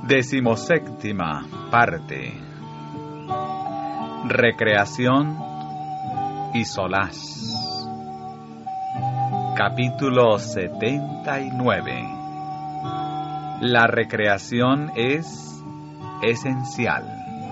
Decimoséptima parte. Recreación y solaz. Capítulo 79. La recreación es esencial.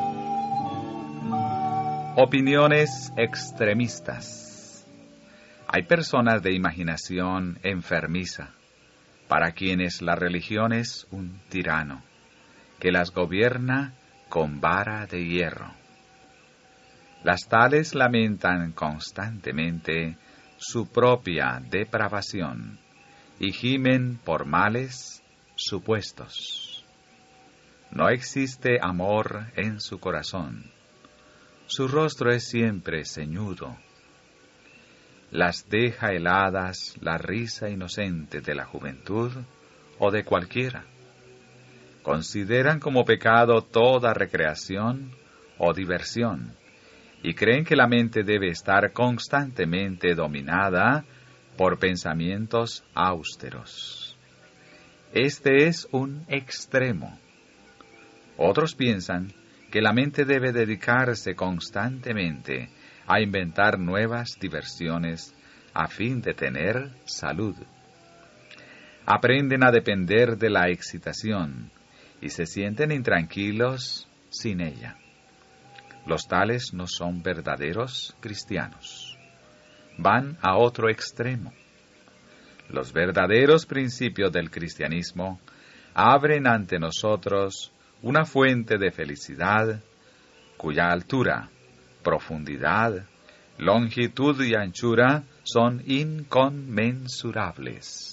Opiniones extremistas. Hay personas de imaginación enfermiza, para quienes la religión es un tirano, que las gobierna con vara de hierro. Las tales lamentan constantemente su propia depravación y gimen por males supuestos. No existe amor en su corazón. Su rostro es siempre ceñudo. Las deja heladas la risa inocente de la juventud o de cualquiera. Consideran como pecado toda recreación o diversión y creen que la mente debe estar constantemente dominada por pensamientos austeros. Este es un extremo. Otros piensan que la mente debe dedicarse constantemente a inventar nuevas diversiones a fin de tener salud. Aprenden a depender de la excitación y se sienten intranquilos sin ella. Los tales no son verdaderos cristianos. Van a otro extremo. Los verdaderos principios del cristianismo abren ante nosotros una fuente de felicidad cuya altura, profundidad, longitud y anchura son inconmensurables.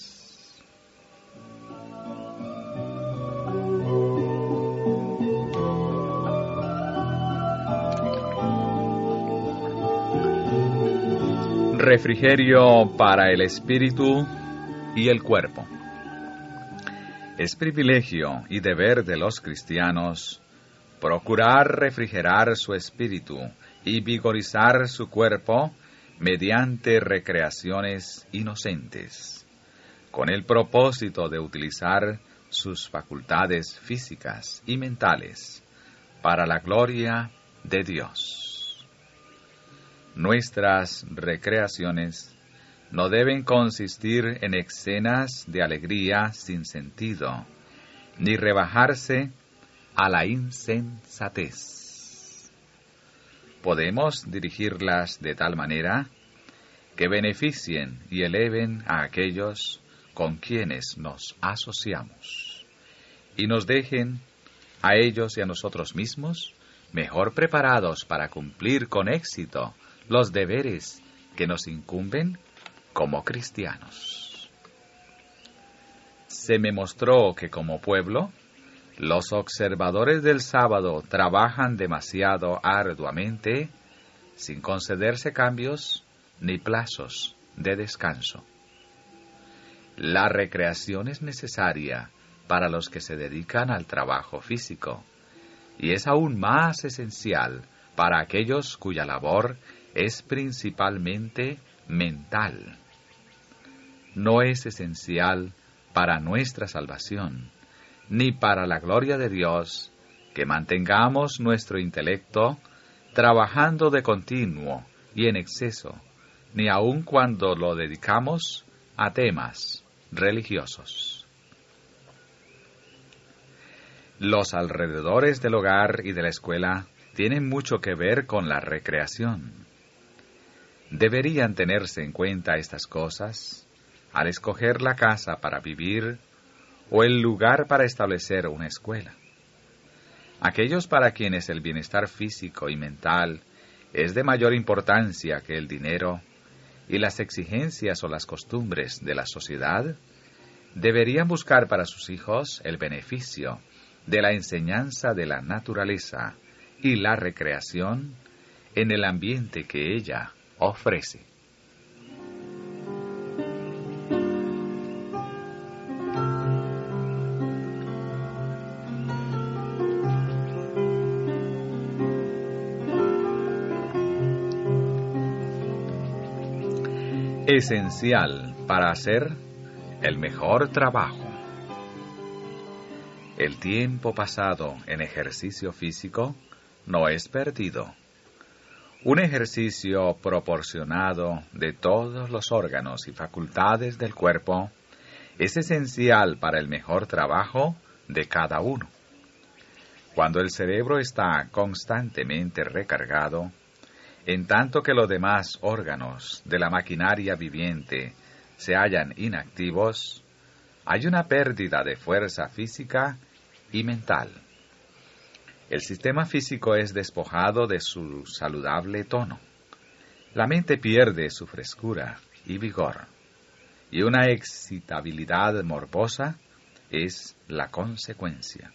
Refrigerio para el espíritu y el cuerpo. Es privilegio y deber de los cristianos procurar refrigerar su espíritu y vigorizar su cuerpo mediante recreaciones inocentes, con el propósito de utilizar sus facultades físicas y mentales para la gloria de Dios. Nuestras recreaciones no deben consistir en escenas de alegría sin sentido, ni rebajarse a la insensatez. Podemos dirigirlas de tal manera que beneficien y eleven a aquellos con quienes nos asociamos, y nos dejen a ellos y a nosotros mismos mejor preparados para cumplir con éxito los deberes que nos incumben como cristianos. Se me mostró que como pueblo, los observadores del sábado trabajan demasiado arduamente sin concederse cambios ni plazos de descanso. La recreación es necesaria para los que se dedican al trabajo físico y es aún más esencial para aquellos cuya labor es principalmente mental. No es esencial para nuestra salvación, ni para la gloria de Dios, que mantengamos nuestro intelecto trabajando de continuo y en exceso, ni aun cuando lo dedicamos a temas religiosos. Los alrededores del hogar y de la escuela tienen mucho que ver con la recreación. Deberían tenerse en cuenta estas cosas al escoger la casa para vivir o el lugar para establecer una escuela. Aquellos para quienes el bienestar físico y mental es de mayor importancia que el dinero y las exigencias o las costumbres de la sociedad, deberían buscar para sus hijos el beneficio de la enseñanza de la naturaleza y la recreación en el ambiente que ella ofrece. Esencial para hacer el mejor trabajo. El tiempo pasado en ejercicio físico no es perdido. Un ejercicio proporcionado de todos los órganos y facultades del cuerpo es esencial para el mejor trabajo de cada uno. Cuando el cerebro está constantemente recargado, en tanto que los demás órganos de la maquinaria viviente se hallan inactivos, hay una pérdida de fuerza física y mental. El sistema físico es despojado de su saludable tono. La mente pierde su frescura y vigor, y una excitabilidad morbosa es la consecuencia.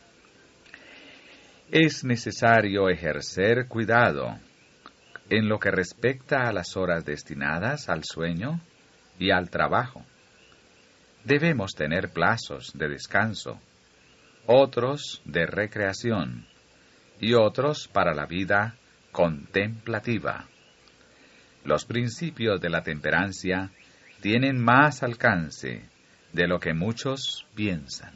Es necesario ejercer cuidado en lo que respecta a las horas destinadas al sueño y al trabajo. Debemos tener plazos de descanso, otros de recreación y otros para la vida contemplativa. Los principios de la temperancia tienen más alcance de lo que muchos piensan.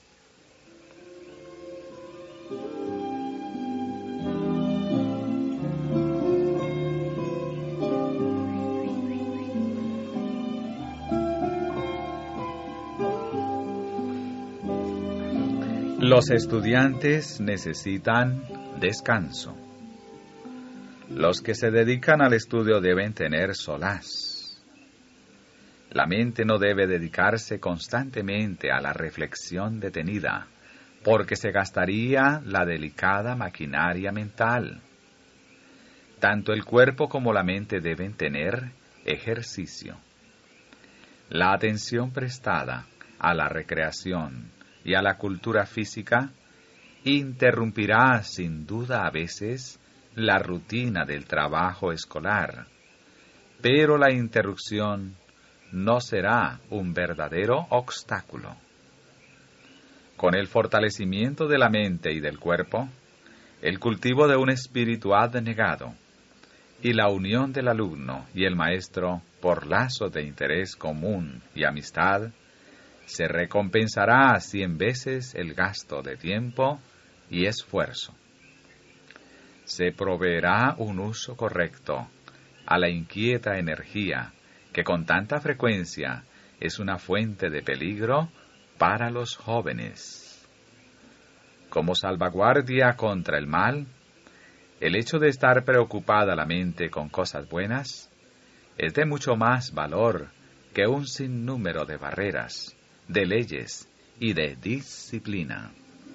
Los estudiantes necesitan descanso. Los que se dedican al estudio deben tener solaz. La mente no debe dedicarse constantemente a la reflexión detenida, porque se gastaría la delicada maquinaria mental. Tanto el cuerpo como la mente deben tener ejercicio. La atención prestada a la recreación y a la cultura física interrumpirá sin duda a veces la rutina del trabajo escolar, pero la interrupción no será un verdadero obstáculo. Con el fortalecimiento de la mente y del cuerpo, el cultivo de un espíritu abnegado y la unión del alumno y el maestro por lazos de interés común y amistad, se recompensará 100 veces el gasto de tiempo y esfuerzo. Se proveerá un uso correcto a la inquieta energía que con tanta frecuencia es una fuente de peligro para los jóvenes. Como salvaguardia contra el mal, el hecho de estar preocupada la mente con cosas buenas es de mucho más valor que un sinnúmero de barreras, de leyes y de disciplina.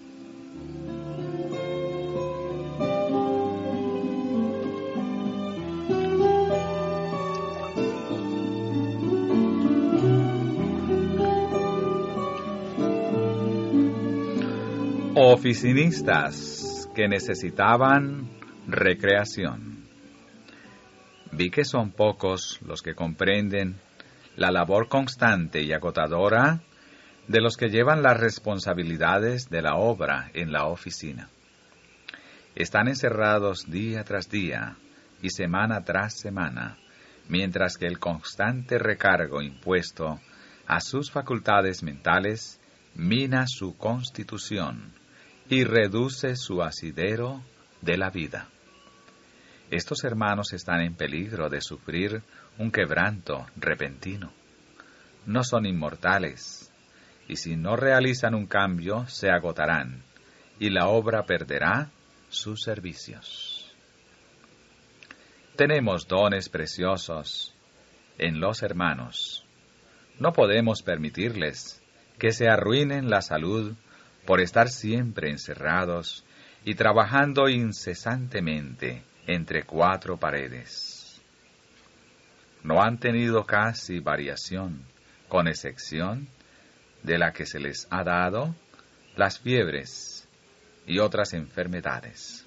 Oficinistas que necesitaban recreación. Vi que son pocos los que comprenden la labor constante y agotadora de los que llevan las responsabilidades de la obra en la oficina. Están encerrados día tras día y semana tras semana, mientras que el constante recargo impuesto a sus facultades mentales mina su constitución y reduce su asidero de la vida. Estos hermanos están en peligro de sufrir un quebranto repentino. No son inmortales, y si no realizan un cambio, se agotarán, y la obra perderá sus servicios. Tenemos dones preciosos en los hermanos. No podemos permitirles que se arruinen la salud por estar siempre encerrados y trabajando incesantemente entre 4 paredes. No han tenido casi variación, con excepción de la que se les ha dado las fiebres y otras enfermedades.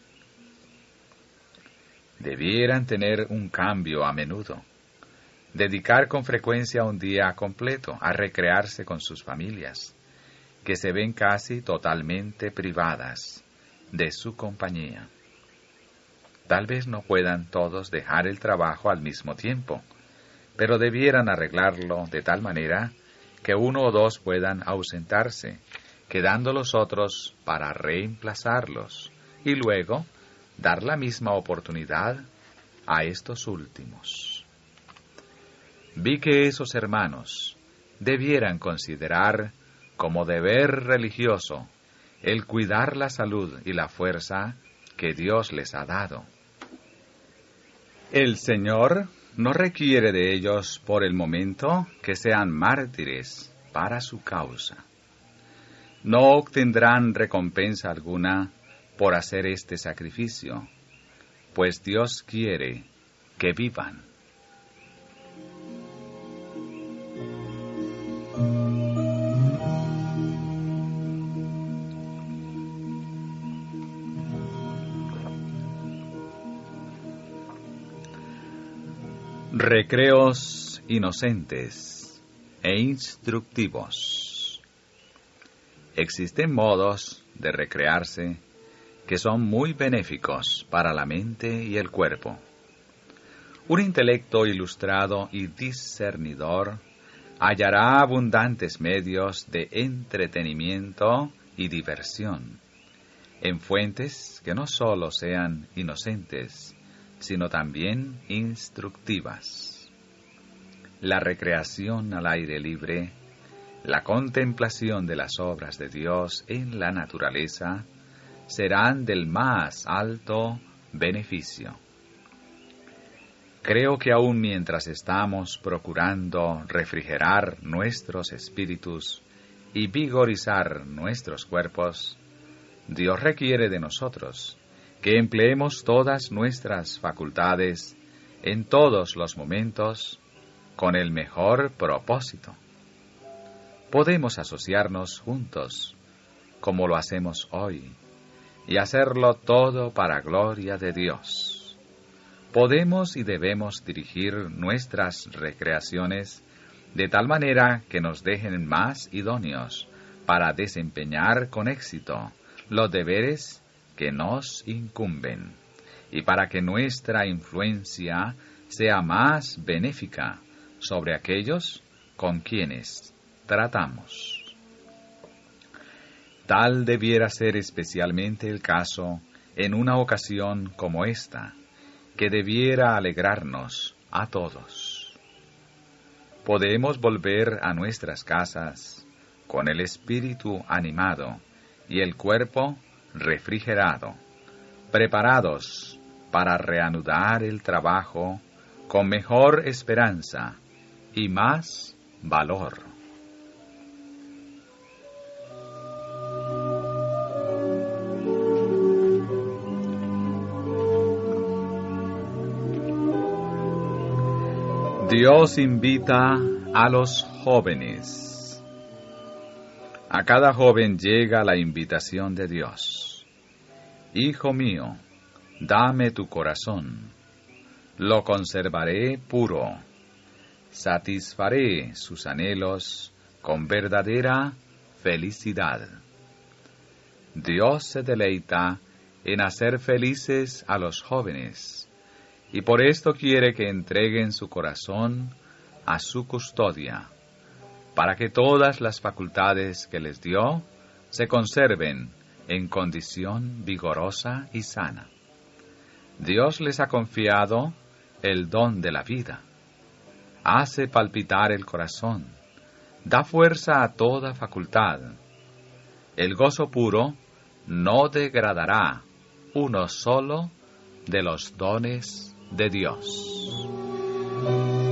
Debieran tener un cambio a menudo, dedicar con frecuencia un día completo a recrearse con sus familias, que se ven casi totalmente privadas de su compañía. Tal vez no puedan todos dejar el trabajo al mismo tiempo, pero debieran arreglarlo de tal manera que 1 o 2 puedan ausentarse quedando los otros para reemplazarlos y luego dar la misma oportunidad a estos últimos. Vi que esos hermanos debieran considerar como deber religioso el cuidar la salud y la fuerza que Dios les ha dado. El Señor no requiere de ellos por el momento que sean mártires para su causa. No obtendrán recompensa alguna por hacer este sacrificio, pues Dios quiere que vivan. Recreos inocentes e instructivos. Existen modos de recrearse que son muy benéficos para la mente y el cuerpo. Un intelecto ilustrado y discernidor hallará abundantes medios de entretenimiento y diversión en fuentes que no sólo sean inocentes, sino también instructivas. La recreación al aire libre, la contemplación de las obras de Dios en la naturaleza, serán del más alto beneficio. Creo que aun mientras estamos procurando refrigerar nuestros espíritus y vigorizar nuestros cuerpos, Dios requiere de nosotros que empleemos todas nuestras facultades en todos los momentos con el mejor propósito. Podemos asociarnos juntos, como lo hacemos hoy, y hacerlo todo para gloria de Dios. Podemos y debemos dirigir nuestras recreaciones de tal manera que nos dejen más idóneos para desempeñar con éxito los deberes que nos incumben, y para que nuestra influencia sea más benéfica sobre aquellos con quienes tratamos. Tal debiera ser especialmente el caso en una ocasión como esta, que debiera alegrarnos a todos. Podemos volver a nuestras casas con el espíritu animado y el cuerpo refrigerado, preparados para reanudar el trabajo con mejor esperanza y más valor. Dios invita a los jóvenes. A cada joven llega la invitación de Dios. Hijo mío, dame tu corazón, lo conservaré puro, satisfaré sus anhelos con verdadera felicidad. Dios se deleita en hacer felices a los jóvenes, y por esto quiere que entreguen su corazón a su custodia, para que todas las facultades que les dio se conserven en condición vigorosa y sana. Dios les ha confiado el don de la vida. Hace palpitar el corazón, da fuerza a toda facultad. El gozo puro no degradará uno solo de los dones de Dios.